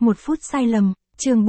1 phút sai lầm, chương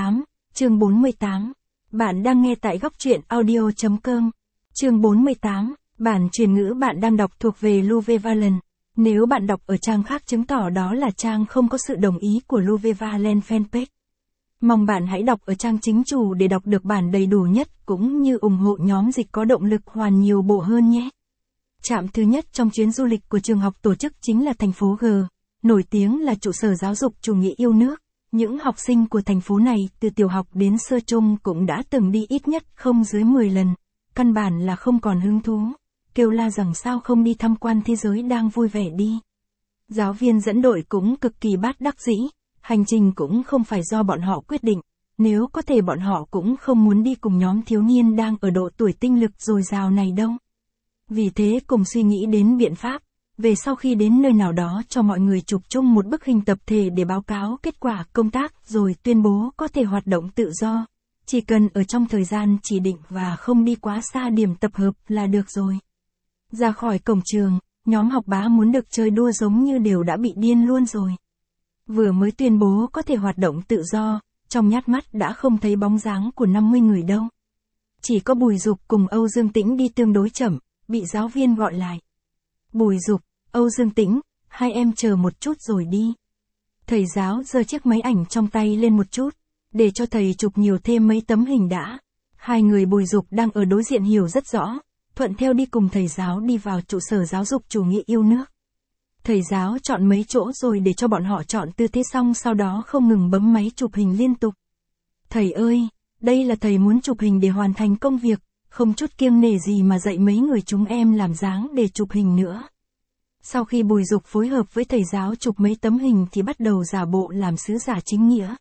48. Bạn đang nghe tại góc truyện audio.com. Chương 48, bản truyền ngữ bạn đang đọc thuộc về Luvevalent. Nếu bạn đọc ở trang khác chứng tỏ đó là trang không có sự đồng ý của Luvevalent fanpage. Mong bạn hãy đọc ở trang chính chủ để đọc được bản đầy đủ nhất cũng như ủng hộ nhóm dịch có động lực hoàn nhiều bộ hơn nhé. Trạm thứ nhất trong chuyến du lịch của trường học tổ chức chính là thành phố G, nổi tiếng là trụ sở giáo dục chủ nghĩa yêu nước. Những học sinh của thành phố này từ tiểu học đến sơ trung cũng đã từng đi ít nhất không dưới 10 lần. Căn bản là không còn hứng thú. Kêu la rằng sao không đi tham quan thế giới đang vui vẻ đi. Giáo viên dẫn đội cũng cực kỳ bát đắc dĩ. Hành trình cũng không phải do bọn họ quyết định. Nếu có thể bọn họ cũng không muốn đi cùng nhóm thiếu niên đang ở độ tuổi tinh lực dồi dào này đâu. Vì thế cùng suy nghĩ đến biện pháp. Về sau khi đến nơi nào đó cho mọi người chụp chung một bức hình tập thể để báo cáo kết quả công tác rồi tuyên bố có thể hoạt động tự do. Chỉ cần ở trong thời gian chỉ định và không đi quá xa điểm tập hợp là được rồi. Ra khỏi cổng trường, nhóm học bá muốn được chơi đua giống như đều đã bị điên luôn rồi. Vừa mới tuyên bố có thể hoạt động tự do, trong nhát mắt đã không thấy bóng dáng của 50 người đâu. Chỉ có Bùi Dục cùng Âu Dương Tĩnh đi tương đối chậm, bị giáo viên gọi lại. Bùi Dục, Âu Dương Tĩnh, hai em chờ một chút rồi đi. Thầy giáo giơ chiếc máy ảnh trong tay lên một chút, để cho thầy chụp nhiều thêm mấy tấm hình đã. Hai người Bùi Dục đang ở đối diện hiểu rất rõ, thuận theo đi cùng thầy giáo đi vào trụ sở giáo dục chủ nghĩa yêu nước. Thầy giáo chọn mấy chỗ rồi để cho bọn họ chọn tư thế xong sau đó không ngừng bấm máy chụp hình liên tục. Thầy ơi, đây là thầy muốn chụp hình để hoàn thành công việc, không chút kiêng nể gì mà dạy mấy người chúng em làm dáng để chụp hình nữa. Sau khi Bùi Dục phối hợp với thầy giáo chụp mấy tấm hình thì bắt đầu giả bộ làm sứ giả chính nghĩa.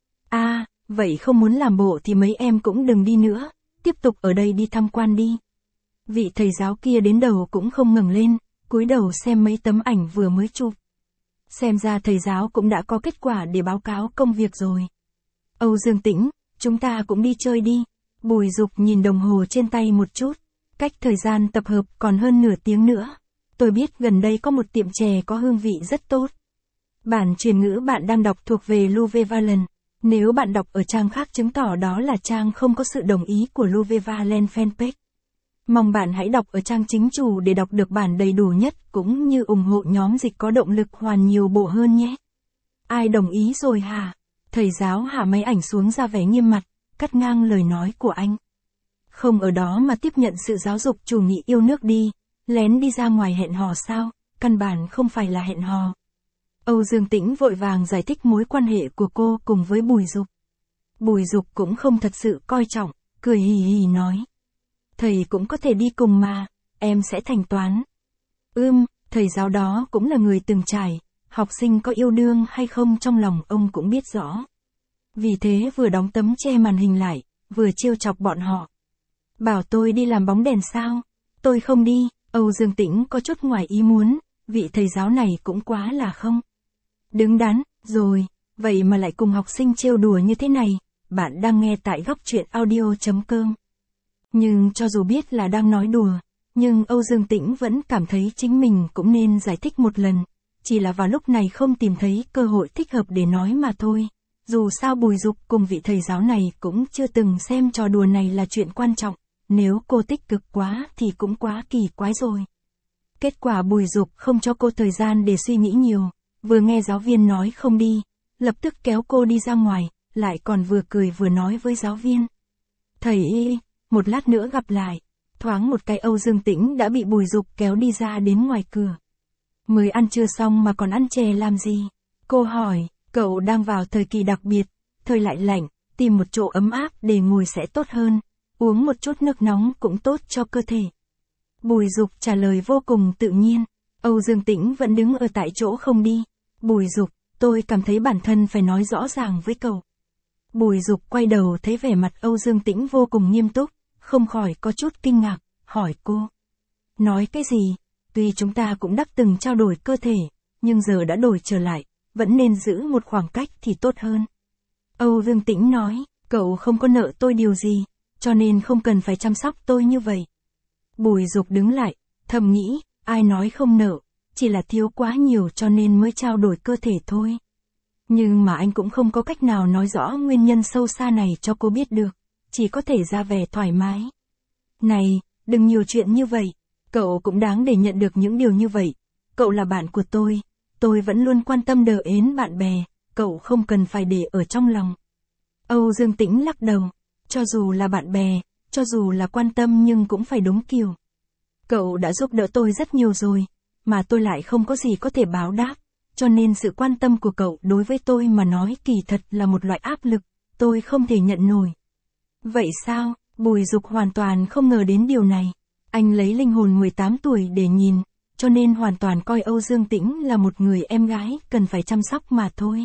Vậy không muốn làm bộ thì mấy em cũng đừng đi nữa, tiếp tục ở đây đi tham quan đi. Vị thầy giáo kia đến đầu cũng không ngẩng lên, cúi đầu xem mấy tấm ảnh vừa mới chụp. Xem ra thầy giáo cũng đã có kết quả để báo cáo công việc rồi. Âu Dương Tĩnh, chúng ta cũng đi chơi đi. Bùi Dục nhìn đồng hồ trên tay một chút, cách thời gian tập hợp còn hơn nửa tiếng nữa. Tôi biết gần đây có một tiệm chè có hương vị rất tốt. Bản truyền ngữ bạn đang đọc thuộc về Luvevalent. Nếu bạn đọc ở trang khác chứng tỏ đó là trang không có sự đồng ý của Luvevalent fanpage. Mong bạn hãy đọc ở trang chính chủ để đọc được bản đầy đủ nhất cũng như ủng hộ nhóm dịch có động lực hoàn nhiều bộ hơn nhé. Ai đồng ý rồi hả? Thầy giáo hạ máy ảnh xuống ra vẻ nghiêm mặt, cắt ngang lời nói của anh. Không ở đó mà tiếp nhận sự giáo dục chủ nghĩa yêu nước đi. Lén đi ra ngoài hẹn hò sao, căn bản không phải là hẹn hò. Âu Dương Tĩnh vội vàng giải thích mối quan hệ của cô cùng với Bùi Dục. Bùi Dục cũng không thật sự coi trọng, cười hì hì nói. Thầy cũng có thể đi cùng mà, em sẽ thanh toán. Thầy giáo đó cũng là người từng trải, học sinh có yêu đương hay không trong lòng ông cũng biết rõ. Vì thế vừa đóng tấm che màn hình lại, vừa trêu chọc bọn họ. Bảo tôi đi làm bóng đèn sao? Tôi không đi. Âu Dương Tĩnh có chút ngoài ý muốn, vị thầy giáo này cũng quá là không. Đứng đắn, rồi, vậy mà lại cùng học sinh trêu đùa như thế này, bạn đang nghe tại góc truyện audio.com. Nhưng cho dù biết là đang nói đùa, nhưng Âu Dương Tĩnh vẫn cảm thấy chính mình cũng nên giải thích một lần, chỉ là vào lúc này không tìm thấy cơ hội thích hợp để nói mà thôi. Dù sao Bùi Dục cùng vị thầy giáo này cũng chưa từng xem trò đùa này là chuyện quan trọng. Nếu cô tích cực quá thì cũng quá kỳ quái rồi. Kết quả Bùi Dục không cho cô thời gian để suy nghĩ nhiều, vừa nghe giáo viên nói không đi, lập tức kéo cô đi ra ngoài, lại còn vừa cười vừa nói với giáo viên. Thầy ơi, một lát nữa gặp lại. Thoáng một cái Âu Dương Tĩnh đã bị Bùi Dục kéo đi ra đến ngoài cửa. Mới ăn trưa xong mà còn ăn chè làm gì? Cô hỏi, cậu đang vào thời kỳ đặc biệt, thời lại lạnh, tìm một chỗ ấm áp để ngồi sẽ tốt hơn. Uống một chút nước nóng cũng tốt cho cơ thể. Bùi Dục trả lời vô cùng tự nhiên. Âu Dương Tĩnh vẫn đứng ở tại chỗ không đi. Bùi Dục, tôi cảm thấy bản thân phải nói rõ ràng với cậu. Bùi Dục quay đầu thấy vẻ mặt Âu Dương Tĩnh vô cùng nghiêm túc, không khỏi có chút kinh ngạc, hỏi cô. Nói cái gì? Tuy chúng ta cũng đã từng trao đổi cơ thể, nhưng giờ đã đổi trở lại, vẫn nên giữ một khoảng cách thì tốt hơn. Âu Dương Tĩnh nói, cậu không có nợ tôi điều gì, cho nên không cần phải chăm sóc tôi như vậy. Bùi Dục đứng lại, thầm nghĩ, ai nói không nợ, chỉ là thiếu quá nhiều cho nên mới trao đổi cơ thể thôi. Nhưng mà anh cũng không có cách nào nói rõ nguyên nhân sâu xa này cho cô biết được, chỉ có thể ra vẻ thoải mái. Này, đừng nhiều chuyện như vậy, cậu cũng đáng để nhận được những điều như vậy. Cậu là bạn của tôi vẫn luôn quan tâm đờ ến bạn bè, cậu không cần phải để ở trong lòng. Âu Dương Tĩnh lắc đầu, cho dù là bạn bè, cho dù là quan tâm nhưng cũng phải đúng kiểu. Cậu đã giúp đỡ tôi rất nhiều rồi, mà tôi lại không có gì có thể báo đáp, cho nên sự quan tâm của cậu đối với tôi mà nói kỳ thật là một loại áp lực, tôi không thể nhận nổi. Vậy sao? Bùi Dục hoàn toàn không ngờ đến điều này. Anh lấy linh hồn 18 tuổi để nhìn, cho nên hoàn toàn coi Âu Dương Tĩnh là một người em gái cần phải chăm sóc mà thôi.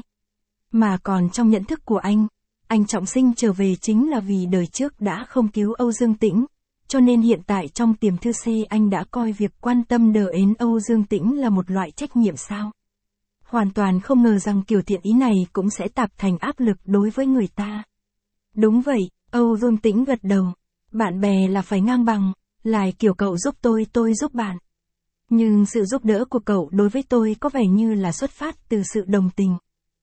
Mà còn trong nhận thức của anh trọng sinh trở về chính là vì đời trước đã không cứu Âu Dương Tĩnh, cho nên hiện tại trong tiềm thư C anh đã coi việc quan tâm đờ ến Âu Dương Tĩnh là một loại trách nhiệm sao. Hoàn toàn không ngờ rằng kiểu thiện ý này cũng sẽ tạp thành áp lực đối với người ta. Đúng vậy, Âu Dương Tĩnh gật đầu. Bạn bè là phải ngang bằng, lại kiểu cậu giúp tôi giúp bạn. Nhưng sự giúp đỡ của cậu đối với tôi có vẻ như là xuất phát từ sự đồng tình.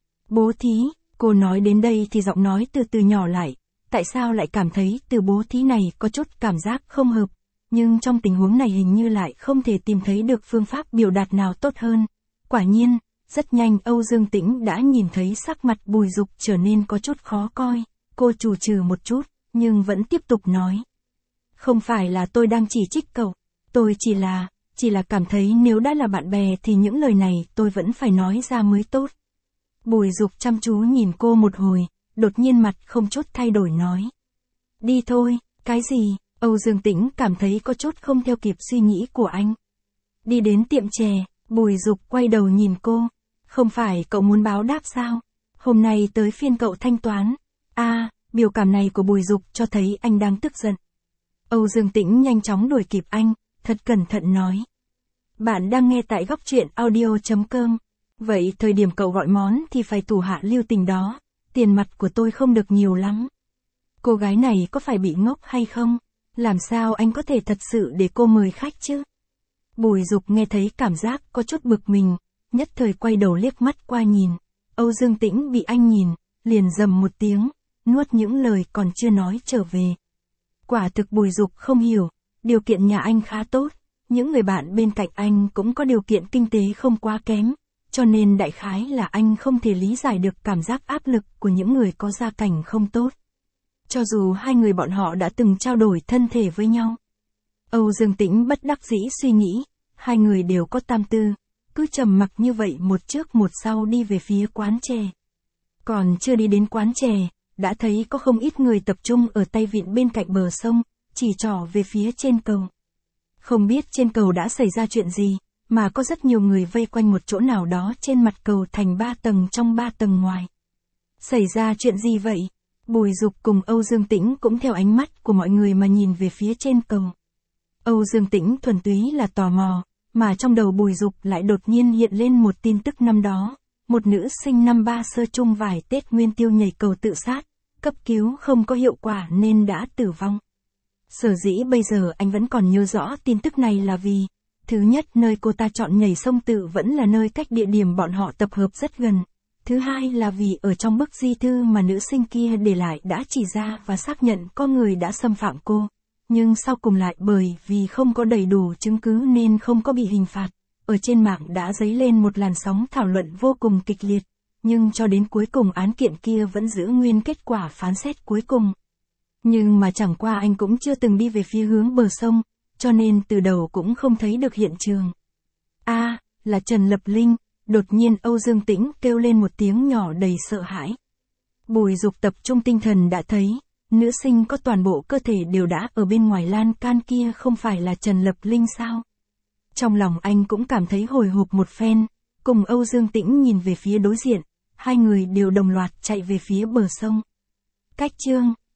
Bố thí, cô nói đến đây thì giọng nói từ từ nhỏ lại. Tại sao lại cảm thấy từ bố thí này có chút cảm giác không hợp, nhưng trong tình huống này hình như lại không thể tìm thấy được phương pháp biểu đạt nào tốt hơn. Quả nhiên, rất nhanh Âu Dương Tĩnh đã nhìn thấy sắc mặt Bùi Dục trở nên có chút khó coi. Cô trù trừ một chút, nhưng vẫn tiếp tục nói. Không phải là tôi đang chỉ trích cậu, tôi chỉ là cảm thấy nếu đã là bạn bè thì những lời này tôi vẫn phải nói ra mới tốt. Bùi Dục chăm chú nhìn cô một hồi, đột nhiên mặt không chút thay đổi nói. Đi thôi, cái gì? Âu Dương Tĩnh cảm thấy có chút không theo kịp suy nghĩ của anh. Đi đến tiệm chè, Bùi Dục quay đầu nhìn cô. Không phải cậu muốn báo đáp sao? Hôm nay tới phiên cậu thanh toán. Biểu cảm này của Bùi Dục cho thấy anh đang tức giận. Âu Dương Tĩnh nhanh chóng đuổi kịp anh, thật cẩn thận nói. Bạn đang nghe tại góc truyện audio.com. Vậy thời điểm cậu gọi món thì phải thủ hạ lưu tình đó, tiền mặt của tôi không được nhiều lắm. Cô gái này có phải bị ngốc hay không? Làm sao anh có thể thật sự để cô mời khách chứ? Bùi Dục nghe thấy cảm giác có chút bực mình, nhất thời quay đầu liếc mắt qua nhìn. Âu Dương Tĩnh bị anh nhìn, liền rầm một tiếng, nuốt những lời còn chưa nói trở về. Quả thực Bùi Dục không hiểu, điều kiện nhà anh khá tốt, những người bạn bên cạnh anh cũng có điều kiện kinh tế không quá kém, cho nên đại khái là anh không thể lý giải được cảm giác áp lực của những người có gia cảnh không tốt. Cho dù hai người bọn họ đã từng trao đổi thân thể với nhau. Âu Dương Tĩnh bất đắc dĩ suy nghĩ, hai người đều có tam tư, cứ trầm mặc như vậy một trước một sau đi về phía quán chè. Còn chưa đi đến quán chè, đã thấy có không ít người tập trung ở tay vịn bên cạnh bờ sông, chỉ trỏ về phía trên cầu. Không biết trên cầu đã xảy ra chuyện gì, mà có rất nhiều người vây quanh một chỗ nào đó trên mặt cầu thành 3 tầng trong 3 tầng ngoài. Xảy ra chuyện gì vậy? Bùi Dục cùng Âu Dương Tĩnh cũng theo ánh mắt của mọi người mà nhìn về phía trên cầu. Âu Dương Tĩnh thuần túy là tò mò, mà trong đầu Bùi Dục lại đột nhiên hiện lên một tin tức năm đó. Một nữ sinh năm 3 sơ chung vài Tết Nguyên Tiêu nhảy cầu tự sát, cấp cứu không có hiệu quả nên đã tử vong. Sở dĩ bây giờ anh vẫn còn nhớ rõ tin tức này là vì, thứ nhất nơi cô ta chọn nhảy sông tự vẫn là nơi cách địa điểm bọn họ tập hợp rất gần. Thứ hai là vì ở trong bức di thư mà nữ sinh kia để lại đã chỉ ra và xác nhận có người đã xâm phạm cô. Nhưng sau cùng lại bởi vì không có đầy đủ chứng cứ nên không có bị hình phạt. Ở trên mạng đã dấy lên một làn sóng thảo luận vô cùng kịch liệt. Nhưng cho đến cuối cùng án kiện kia vẫn giữ nguyên kết quả phán xét cuối cùng. Nhưng mà chẳng qua anh cũng chưa từng đi về phía hướng bờ sông, cho nên từ đầu cũng không thấy được hiện trường. Là Trần Lập Linh. Đột nhiên Âu Dương Tĩnh kêu lên một tiếng nhỏ đầy sợ hãi. Bùi Dục tập trung tinh thần đã thấy, nữ sinh có toàn bộ cơ thể đều đã ở bên ngoài lan can kia không phải là Trần Lập Linh sao? Trong lòng anh cũng cảm thấy hồi hộp một phen, cùng Âu Dương Tĩnh nhìn về phía đối diện, hai người đều đồng loạt chạy về phía bờ sông. Cách chương